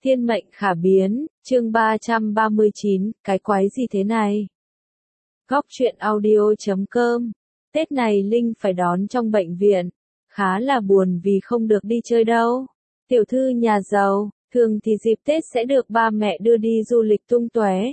Thiên mệnh khả biến, chương 339, cái quái gì thế này? Góc truyện audio.com. Tết này Linh phải đón trong bệnh viện, khá là buồn vì không được đi chơi đâu. Tiểu thư nhà giàu, thường thì dịp Tết sẽ được ba mẹ đưa đi du lịch tung tóe.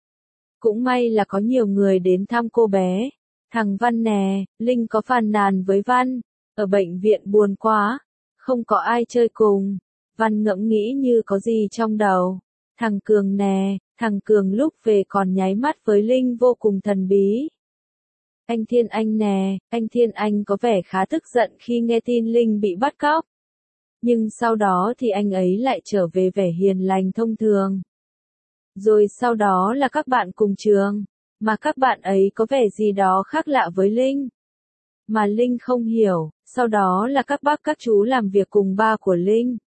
Cũng may là có nhiều người đến thăm cô bé. Thằng Văn nè, Linh có phàn nàn với Văn, ở bệnh viện buồn quá, không có ai chơi cùng. Văn ngẫm nghĩ như có gì trong đầu. Thằng Cường nè, thằng Cường lúc về còn nháy mắt với Linh vô cùng thần bí. Anh Thiên Anh nè, anh Thiên Anh có vẻ khá tức giận khi nghe tin Linh bị bắt cóc. Nhưng sau đó thì anh ấy lại trở về vẻ hiền lành thông thường. Rồi sau đó là các bạn cùng trường, mà các bạn ấy có vẻ gì đó khác lạ với Linh. Mà Linh không hiểu, sau đó là các bác các chú làm việc cùng ba của Linh.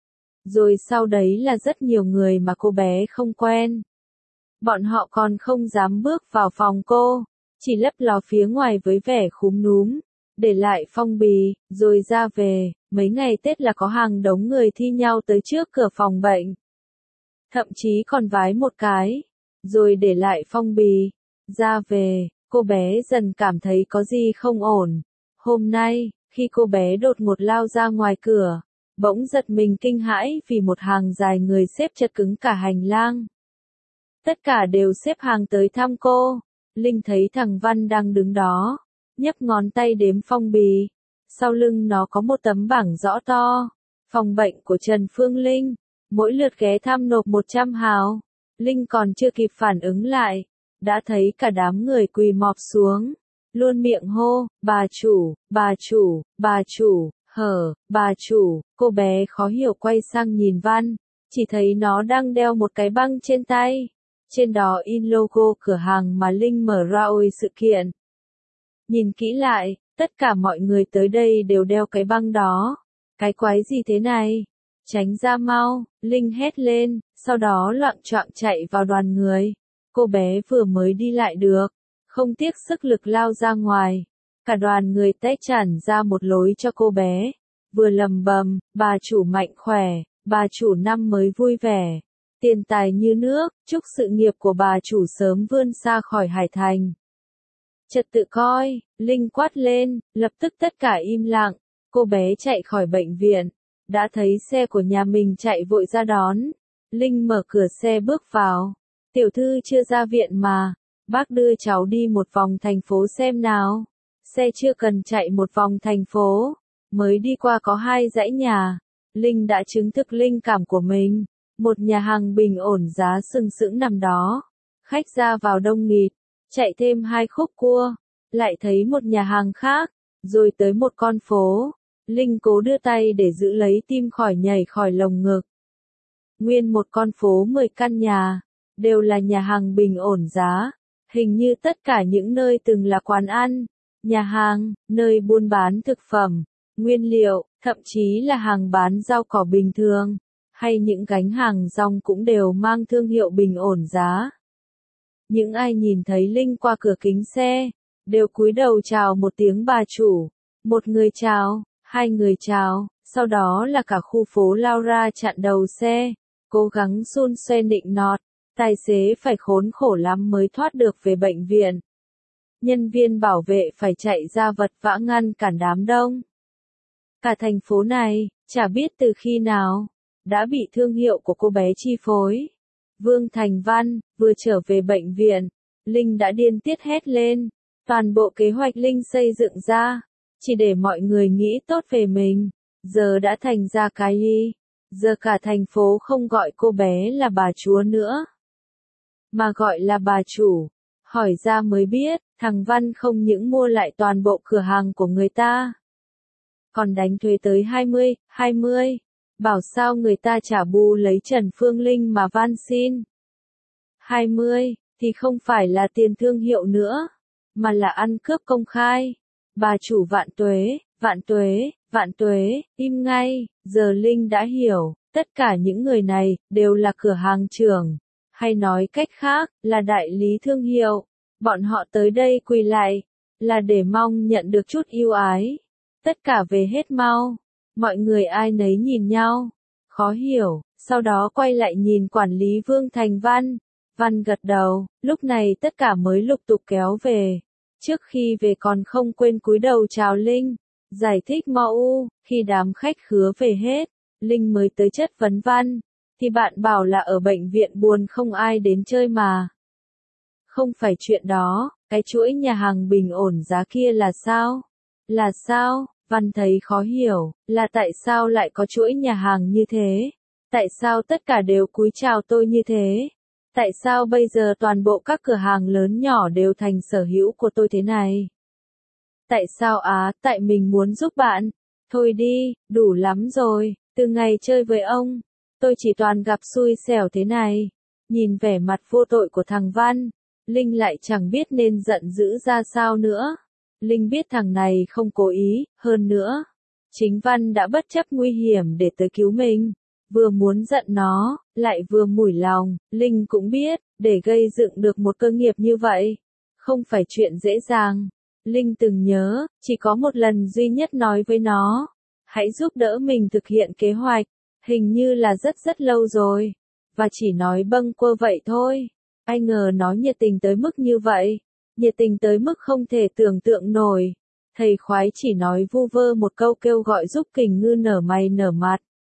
Rồi sau đấy là rất nhiều người mà cô bé không quen. Bọn họ còn không dám bước vào phòng cô, chỉ lấp ló phía ngoài với vẻ khúm núm, để lại phong bì, rồi ra về. Mấy ngày Tết là có hàng đống người thi nhau tới trước cửa phòng bệnh. Thậm chí còn vái một cái, rồi để lại phong bì, ra về. Cô bé dần cảm thấy có gì không ổn. Hôm nay, khi cô bé đột ngột lao ra ngoài cửa, bỗng giật mình kinh hãi vì một hàng dài người xếp chật cứng cả hành lang. Tất cả đều xếp hàng tới thăm cô. Linh thấy thằng Văn đang đứng đó, nhấc ngón tay đếm phong bì. Sau lưng nó có một tấm bảng rõ to. Phòng bệnh của Trần Phương Linh. Mỗi lượt ghé thăm nộp 100 hào. Linh còn chưa kịp phản ứng lại, đã thấy cả đám người quỳ mọp xuống. Luôn miệng hô, bà chủ, bà chủ, bà chủ. Bà chủ. Cô bé khó hiểu quay sang nhìn Văn, chỉ thấy nó đang đeo một cái băng trên tay. Trên đó in logo cửa hàng mà Linh mở ra ôi sự kiện. Nhìn kỹ lại, tất cả mọi người tới đây đều đeo cái băng đó. Cái quái gì thế này? Tránh ra mau, Linh hét lên, sau đó loạng choạng chạy vào đoàn người. Cô bé vừa mới đi lại được, không tiếc sức lực lao ra ngoài. Cả đoàn người tách tràn ra một lối cho cô bé, vừa lầm bầm, bà chủ mạnh khỏe, bà chủ năm mới vui vẻ, tiền tài như nước, chúc sự nghiệp của bà chủ sớm vươn xa khỏi Hải Thành. Trật tự coi, Linh quát lên, lập tức tất cả im lặng. Cô bé chạy khỏi bệnh viện, đã thấy xe của nhà mình chạy vội ra đón. Linh mở cửa xe bước vào. Tiểu thư chưa ra viện mà, bác đưa cháu đi một vòng thành phố xem nào. Xe chưa cần chạy một vòng thành phố, mới đi qua có 2 dãy nhà. Linh đã chứng thực linh cảm của mình. Một nhà hàng bình ổn giá sừng sững nằm đó. Khách ra vào đông nghịt, chạy thêm 2 khúc cua, lại thấy một nhà hàng khác, rồi tới một con phố. Linh cố đưa tay để giữ lấy tim khỏi nhảy khỏi lồng ngực. Nguyên một con phố 10 căn nhà, đều là nhà hàng bình ổn giá. Hình như tất cả những nơi từng là quán ăn, nhà hàng, nơi buôn bán thực phẩm, nguyên liệu, thậm chí là hàng bán rau cỏ bình thường, hay những gánh hàng rong cũng đều mang thương hiệu bình ổn giá. Những ai nhìn thấy Linh qua cửa kính xe, đều cúi đầu chào một tiếng bà chủ. Một người chào, 2 người chào, sau đó là cả khu phố lao ra chặn đầu xe, cố gắng xun xoe nịnh nọt. Tài xế phải khốn khổ lắm mới thoát được về bệnh viện. Nhân viên bảo vệ phải chạy ra vật vã ngăn cản đám đông. Cả thành phố này, chả biết từ khi nào, đã bị thương hiệu của cô bé chi phối. Vương Thành Văn, vừa trở về bệnh viện, Linh đã điên tiết hét lên. Toàn bộ kế hoạch Linh xây dựng ra, chỉ để mọi người nghĩ tốt về mình, giờ đã thành ra cái gì? Giờ cả thành phố không gọi cô bé là bà chúa nữa, mà gọi là bà chủ. Hỏi ra mới biết, thằng Văn không những mua lại toàn bộ cửa hàng của người ta, còn đánh thuế tới 20. Bảo sao người ta trả bù lấy Trần Phương Linh mà van xin. 20, thì không phải là tiền thương hiệu nữa, mà là ăn cướp công khai. Bà chủ vạn tuế, vạn tuế, vạn tuế, im ngay. Giờ Linh đã hiểu, tất cả những người này, đều là cửa hàng trưởng. Hay nói cách khác, là đại lý thương hiệu. Bọn họ tới đây quỳ lại, là để mong nhận được chút ưu ái. Tất cả về hết mau. Mọi người ai nấy nhìn nhau. Khó hiểu, Sau đó quay lại nhìn quản lý Vương Thành Văn. Văn gật đầu, lúc này tất cả mới lục tục kéo về. Trước khi về còn không quên cúi đầu chào Linh. Giải thích mau, khi đám khách khứa về hết, Linh mới tới chất vấn Văn. Thì bạn bảo là ở bệnh viện buồn không ai đến chơi mà. Không phải chuyện đó, cái chuỗi nhà hàng bình ổn giá kia là sao? Là sao? Văn thấy khó hiểu, là tại sao lại có chuỗi nhà hàng như thế? Tại sao tất cả đều cúi chào tôi như thế? Tại sao bây giờ toàn bộ các cửa hàng lớn nhỏ đều thành sở hữu của tôi thế này? Tại sao tại mình muốn giúp bạn. Thôi đi, đủ lắm rồi, từ ngày chơi với ông, tôi chỉ toàn gặp xui xẻo thế này. Nhìn vẻ mặt vô tội của thằng Văn, Linh lại chẳng biết nên giận dữ ra sao nữa. Linh biết thằng này không cố ý, hơn nữa. Chính Văn đã bất chấp nguy hiểm để tới cứu mình. Vừa muốn giận nó, lại vừa mủi lòng. Linh cũng biết, để gây dựng được một cơ nghiệp như vậy, không phải chuyện dễ dàng. Linh từng nhớ, chỉ có một lần duy nhất nói với nó, hãy giúp đỡ mình thực hiện kế hoạch, hình như là rất lâu rồi, và chỉ nói bâng quơ vậy thôi. Ai ngờ nó nhiệt tình tới mức như vậy, nhiệt tình tới mức không thể tưởng tượng nổi. Thầy khoái chỉ nói vu vơ một câu kêu gọi giúp Kình Ngư nở mày nở mặt.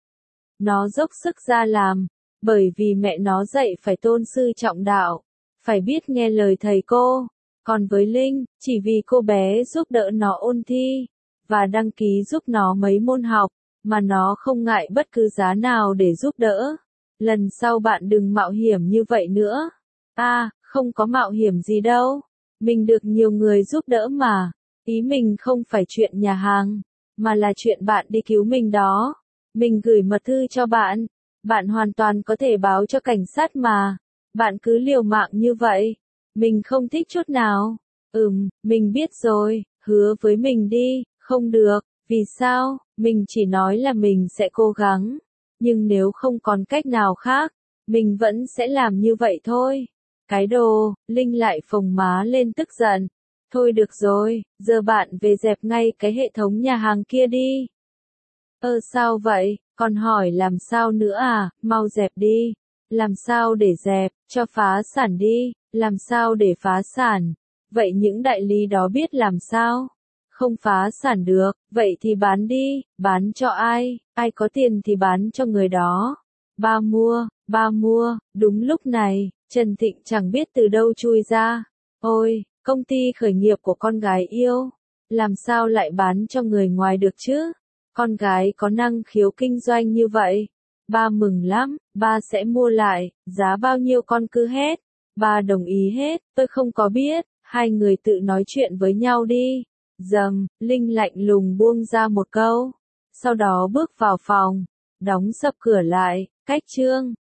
Nó dốc sức ra làm, bởi vì mẹ nó dạy phải tôn sư trọng đạo, phải biết nghe lời thầy cô. Còn với Linh, chỉ vì cô bé giúp đỡ nó ôn thi, và đăng ký giúp nó mấy môn học, mà nó không ngại bất cứ giá nào để giúp đỡ. Lần sau bạn đừng mạo hiểm như vậy nữa. Không có mạo hiểm gì đâu. Mình được nhiều người giúp đỡ mà. Ý mình không phải chuyện nhà hàng, mà là chuyện bạn đi cứu mình đó. Mình gửi mật thư cho bạn. Bạn hoàn toàn có thể báo cho cảnh sát mà. Bạn cứ liều mạng như vậy. Mình không thích chút nào. Mình biết rồi, hứa với mình đi. Không được, vì sao? Mình chỉ nói là mình sẽ cố gắng. Nhưng nếu không còn cách nào khác, mình vẫn sẽ làm như vậy thôi. Cái đồ, Linh lại phồng má lên tức giận. Thôi được rồi, giờ bạn về dẹp ngay cái hệ thống nhà hàng kia đi. Sao vậy? Còn hỏi làm sao nữa à? Mau dẹp đi. Làm sao để dẹp, cho phá sản đi. Làm sao để phá sản? Vậy những đại lý đó biết làm sao? Không phá sản được, vậy thì bán đi. Bán cho ai? Ai có tiền thì bán cho người đó. Ba mua. Đúng lúc này, Trần Thịnh chẳng biết từ đâu chui ra. Ôi, công ty khởi nghiệp của con gái yêu. Làm sao lại bán cho người ngoài được chứ? Con gái có năng khiếu kinh doanh như vậy. Ba mừng lắm, ba sẽ mua lại, giá bao nhiêu con cứ hét. Ba đồng ý hết, tôi không có biết, hai người tự nói chuyện với nhau đi. Linh lạnh lùng buông ra một câu. Sau đó bước vào phòng, đóng sập cửa lại, cách chương.